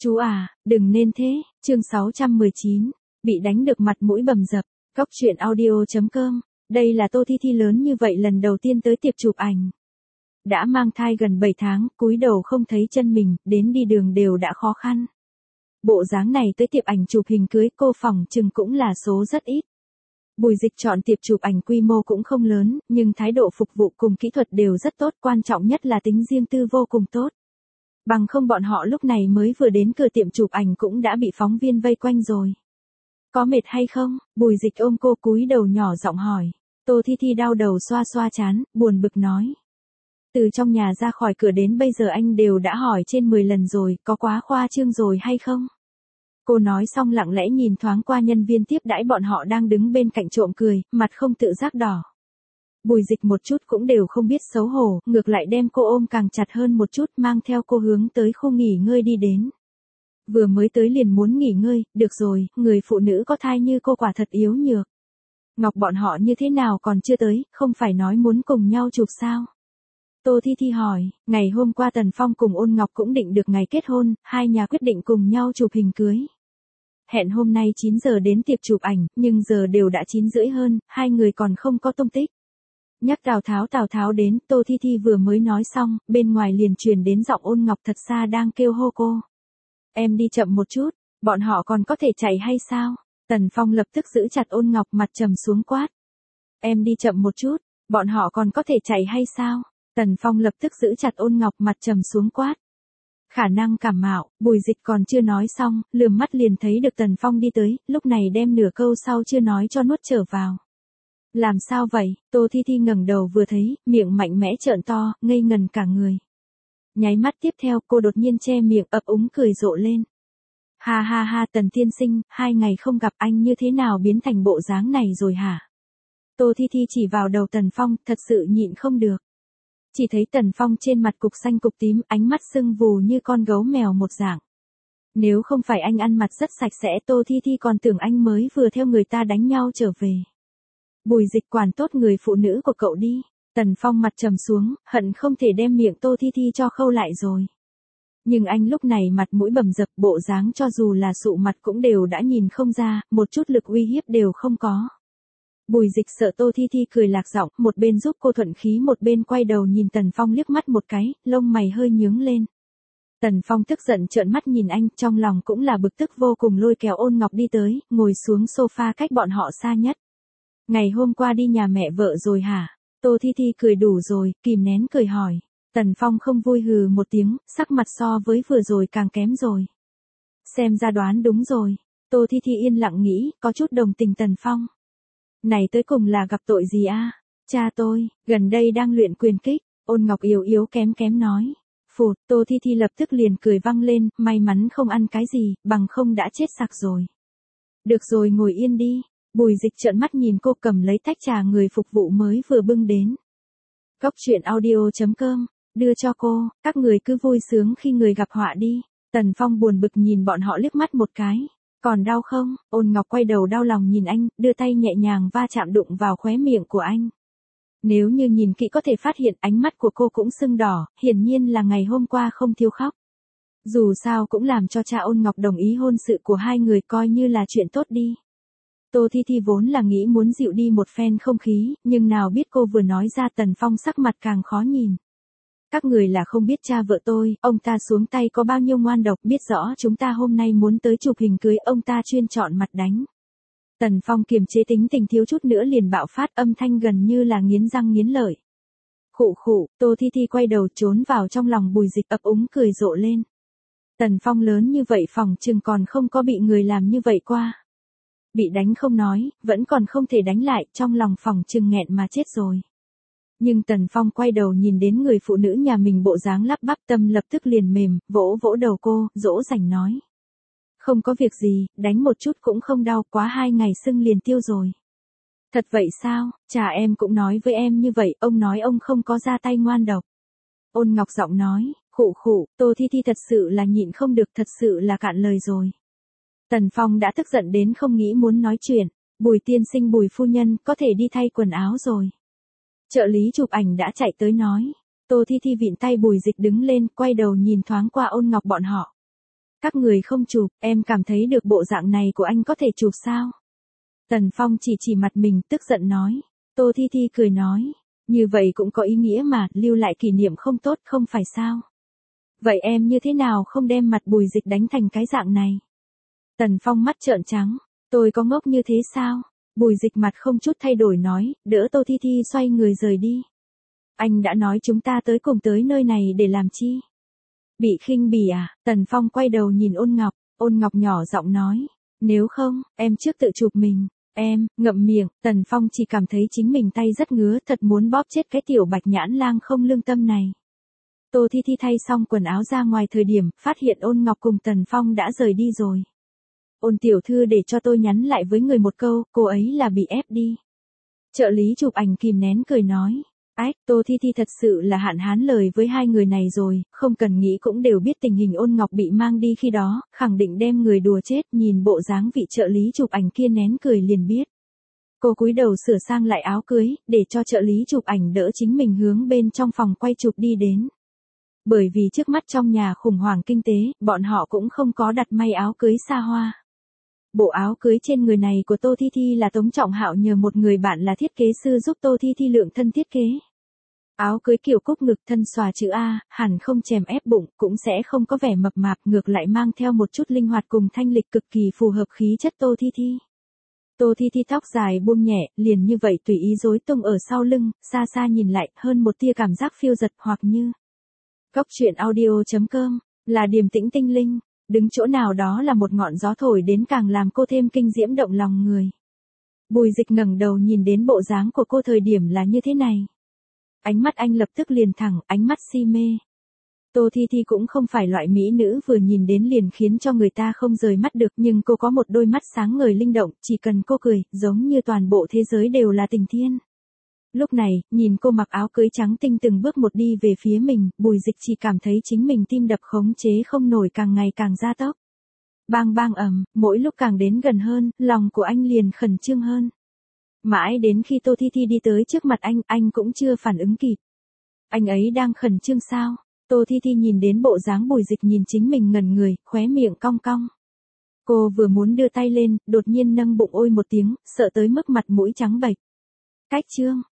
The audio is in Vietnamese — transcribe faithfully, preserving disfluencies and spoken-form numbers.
Chú à, đừng nên thế, chương sáu trăm mười chín, bị đánh được mặt mũi bầm dập, góc truyện audio chấm com, đây là Tô Thi Thi lớn như vậy lần đầu tiên tới tiệc chụp ảnh. Đã mang thai gần bảy tháng, cúi đầu không thấy chân mình, đến đi đường đều đã khó khăn. Bộ dáng này tới tiệp ảnh chụp hình cưới cô phỏng chừng cũng là số rất ít. Bùi Dịch chọn tiệp chụp ảnh quy mô cũng không lớn, nhưng thái độ phục vụ cùng kỹ thuật đều rất tốt, quan trọng nhất là tính riêng tư vô cùng tốt. Bằng không bọn họ lúc này mới vừa đến cửa tiệm chụp ảnh cũng đã bị phóng viên vây quanh rồi. Có mệt hay không? Bùi Dịch ôm cô cúi đầu nhỏ giọng hỏi. Tô Thi Thi đau đầu xoa xoa trán, buồn bực nói. Từ trong nhà ra khỏi cửa đến bây giờ anh đều đã hỏi trên mười lần rồi, có quá khoa trương rồi hay không? Cô nói xong lặng lẽ nhìn thoáng qua nhân viên tiếp đãi bọn họ đang đứng bên cạnh trộm cười, mặt không tự giác đỏ. Bùi Dịch một chút cũng đều không biết xấu hổ, ngược lại đem cô ôm càng chặt hơn một chút, mang theo cô hướng tới khu nghỉ ngơi đi đến. Vừa mới tới liền muốn nghỉ ngơi, được rồi, người phụ nữ có thai như cô quả thật yếu nhược. Ngọc bọn họ như thế nào còn chưa tới, không phải nói muốn cùng nhau chụp sao? Tô Thi Thi hỏi, ngày hôm qua Tần Phong cùng Ôn Ngọc cũng định được ngày kết hôn, hai nhà quyết định cùng nhau chụp hình cưới. Hẹn hôm nay chín giờ đến tiệc chụp ảnh, nhưng giờ đều đã chín rưỡi hơn, hai người còn không có tung tích. Nhắc Tào Tháo Tào Tháo đến, Tô Thi Thi vừa mới nói xong, bên ngoài liền truyền đến giọng Ôn Ngọc thật xa đang kêu hô cô. Em đi chậm một chút, bọn họ còn có thể chạy hay sao? Tần Phong lập tức giữ chặt Ôn Ngọc, mặt trầm xuống quát. Em đi chậm một chút, bọn họ còn có thể chạy hay sao? Tần Phong lập tức giữ chặt Ôn Ngọc, mặt trầm xuống quát. Khả năng cảm mạo, Bùi Dịch còn chưa nói xong, lườm mắt liền thấy được Tần Phong đi tới, lúc này đem nửa câu sau chưa nói cho nuốt trở vào. Làm sao vậy? Tô Thi Thi ngẩng đầu vừa thấy, miệng mạnh mẽ trợn to, ngây ngần cả người. Nháy mắt tiếp theo cô đột nhiên che miệng ấp úng cười rộ lên. Ha ha ha, Tần tiên sinh, hai ngày không gặp anh như thế nào biến thành bộ dáng này rồi hả? Tô Thi Thi chỉ vào đầu Tần Phong, thật sự nhịn không được. Chỉ thấy Tần Phong trên mặt cục xanh cục tím, ánh mắt sưng vù như con gấu mèo một dạng. Nếu không phải anh ăn mặc rất sạch sẽ, Tô Thi Thi còn tưởng anh mới vừa theo người ta đánh nhau trở về. Bùi Dịch quản tốt người phụ nữ của cậu đi. Tần Phong mặt trầm xuống, hận không thể đem miệng Tô Thi Thi cho khâu lại rồi. Nhưng anh lúc này mặt mũi bầm dập, bộ dáng cho dù là sụ mặt cũng đều đã nhìn không ra, một chút lực uy hiếp đều không có. Bùi Dịch sợ Tô Thi Thi cười lạc giọng, một bên giúp cô thuận khí một bên quay đầu nhìn Tần Phong liếc mắt một cái, lông mày hơi nhướng lên. Tần Phong tức giận trợn mắt nhìn anh, trong lòng cũng là bực tức vô cùng, lôi kéo Ôn Ngọc đi tới, ngồi xuống sofa cách bọn họ xa nhất. Ngày hôm qua đi nhà mẹ vợ rồi hả? Tô Thi Thi cười đủ rồi, kìm nén cười hỏi. Tần Phong không vui hừ một tiếng, sắc mặt so với vừa rồi càng kém rồi. Xem ra đoán đúng rồi. Tô Thi Thi yên lặng nghĩ, có chút đồng tình Tần Phong. Này tới cùng là gặp tội gì a? Cha tôi, gần đây đang luyện quyền kích. Ôn Ngọc yếu yếu kém kém nói. Phụt, Tô Thi Thi lập tức liền cười vang lên, may mắn không ăn cái gì, bằng không đã chết sặc rồi. Được rồi, ngồi yên đi. Bùi Dịch trợn mắt nhìn cô, cầm lấy tách trà người phục vụ mới vừa bưng đến. Góc truyện audio chấm com, đưa cho cô, các người cứ vui sướng khi người gặp họa đi. Tần Phong buồn bực nhìn bọn họ liếc mắt một cái. Còn đau không? Ôn Ngọc quay đầu đau lòng nhìn anh, đưa tay nhẹ nhàng va chạm đụng vào khóe miệng của anh. Nếu như nhìn kỹ có thể phát hiện ánh mắt của cô cũng sưng đỏ, hiển nhiên là ngày hôm qua không thiếu khóc. Dù sao cũng làm cho cha Ôn Ngọc đồng ý hôn sự của hai người, coi như là chuyện tốt đi. Tô Thi Thi vốn là nghĩ muốn dịu đi một phen không khí, nhưng nào biết cô vừa nói ra Tần Phong sắc mặt càng khó nhìn. Các người là không biết cha vợ tôi, ông ta xuống tay có bao nhiêu ngoan độc, biết rõ chúng ta hôm nay muốn tới chụp hình cưới, ông ta chuyên chọn mặt đánh. Tần Phong kiềm chế tính tình thiếu chút nữa liền bạo phát, âm thanh gần như là nghiến răng nghiến lợi. Khụ khụ, Tô Thi Thi quay đầu trốn vào trong lòng Bùi Dịch, ấp úng cười rộ lên. Tần Phong lớn như vậy phòng chừng còn không có bị người làm như vậy qua. Bị đánh không nói, vẫn còn không thể đánh lại, trong lòng phòng chừng nghẹn mà chết rồi. Nhưng Tần Phong quay đầu nhìn đến người phụ nữ nhà mình bộ dáng lắp bắp, tâm lập tức liền mềm, vỗ vỗ đầu cô, dỗ dành nói. Không có việc gì, đánh một chút cũng không đau, quá hai ngày sưng liền tiêu rồi. Thật vậy sao? Cha em cũng nói với em như vậy, ông nói ông không có ra tay ngoan độc. Ôn Ngọc giọng nói, khụ khụ, Tô Thi Thi thật sự là nhịn không được, thật sự là cạn lời rồi. Tần Phong đã tức giận đến không nghĩ muốn nói chuyện. Bùi tiên sinh, Bùi phu nhân, có thể đi thay quần áo rồi. Trợ lý chụp ảnh đã chạy tới nói. Tô Thi Thi vịn tay Bùi Dịch đứng lên, quay đầu nhìn thoáng qua Ôn Ngọc bọn họ. Các người không chụp, em cảm thấy được bộ dạng này của anh có thể chụp sao? Tần Phong chỉ chỉ mặt mình tức giận nói. Tô Thi Thi cười nói. Như vậy cũng có ý nghĩa mà, lưu lại kỷ niệm không tốt không phải sao? Vậy em như thế nào không đem mặt Bùi Dịch đánh thành cái dạng này? Tần Phong mắt trợn trắng. Tôi có ngốc như thế sao? Bùi Dịch mặt không chút thay đổi nói, đỡ Tô Thi Thi xoay người rời đi. Anh đã nói chúng ta tới cùng tới nơi này để làm chi? Bị khinh bỉ à? Tần Phong quay đầu nhìn Ôn Ngọc, Ôn Ngọc nhỏ giọng nói, nếu không, em trước tự chụp mình. Em, ngậm miệng, Tần Phong chỉ cảm thấy chính mình tay rất ngứa, thật muốn bóp chết cái tiểu bạch nhãn lang không lương tâm này. Tô Thi Thi thay xong quần áo ra ngoài thời điểm, phát hiện Ôn Ngọc cùng Tần Phong đã rời đi rồi. Ôn tiểu thư để cho tôi nhắn lại với người một câu, cô ấy là bị ép đi. Trợ lý chụp ảnh kìm nén cười nói. Ách, Tô Thi Thi thật sự là hạn hán lời với hai người này rồi, không cần nghĩ cũng đều biết tình hình Ôn Ngọc bị mang đi khi đó, khẳng định đem người đùa chết, nhìn bộ dáng vị trợ lý chụp ảnh kia nén cười liền biết. Cô cúi đầu sửa sang lại áo cưới, để cho trợ lý chụp ảnh đỡ chính mình hướng bên trong phòng quay chụp đi đến. Bởi vì trước mắt trong nhà khủng hoảng kinh tế, bọn họ cũng không có đặt may áo cưới xa hoa. Bộ áo cưới trên người này của Tô Thi Thi là Tống Trọng Hạo nhờ một người bạn là thiết kế sư giúp Tô Thi Thi lượng thân thiết kế. Áo cưới kiểu cúc ngực thân xòa chữ A, hẳn không chèm ép bụng, cũng sẽ không có vẻ mập mạp, ngược lại mang theo một chút linh hoạt cùng thanh lịch cực kỳ phù hợp khí chất Tô Thi Thi. Tô Thi Thi tóc dài buông nhẹ, liền như vậy tùy ý rối tung ở sau lưng, xa xa nhìn lại, hơn một tia cảm giác phiêu dật hoặc như. Góc truyện audio chấm com, là điềm tĩnh tinh linh, đứng chỗ nào đó là một ngọn gió thổi đến càng làm cô thêm kinh diễm động lòng người. Bùi Dịch ngẩng đầu nhìn đến bộ dáng của cô thời điểm là như thế này. Ánh mắt anh lập tức liền thẳng, ánh mắt si mê. Tô Thi Thi cũng không phải loại mỹ nữ vừa nhìn đến liền khiến cho người ta không rời mắt được, nhưng cô có một đôi mắt sáng ngời linh động, chỉ cần cô cười, giống như toàn bộ thế giới đều là tình thiên. Lúc này, nhìn cô mặc áo cưới trắng tinh từng bước một đi về phía mình, Bùi Dịch chỉ cảm thấy chính mình tim đập khống chế không nổi càng ngày càng gia tốc. Bang bang ầm, mỗi lúc càng đến gần hơn, lòng của anh liền khẩn trương hơn. Mãi đến khi Tô Thi Thi đi tới trước mặt anh, anh cũng chưa phản ứng kịp. Anh ấy đang khẩn trương sao? Tô Thi Thi nhìn đến bộ dáng Bùi Dịch nhìn chính mình ngẩn người, khóe miệng cong cong. Cô vừa muốn đưa tay lên, đột nhiên nâng bụng ôi một tiếng, sợ tới mức mặt mũi trắng bệch. Cách chương.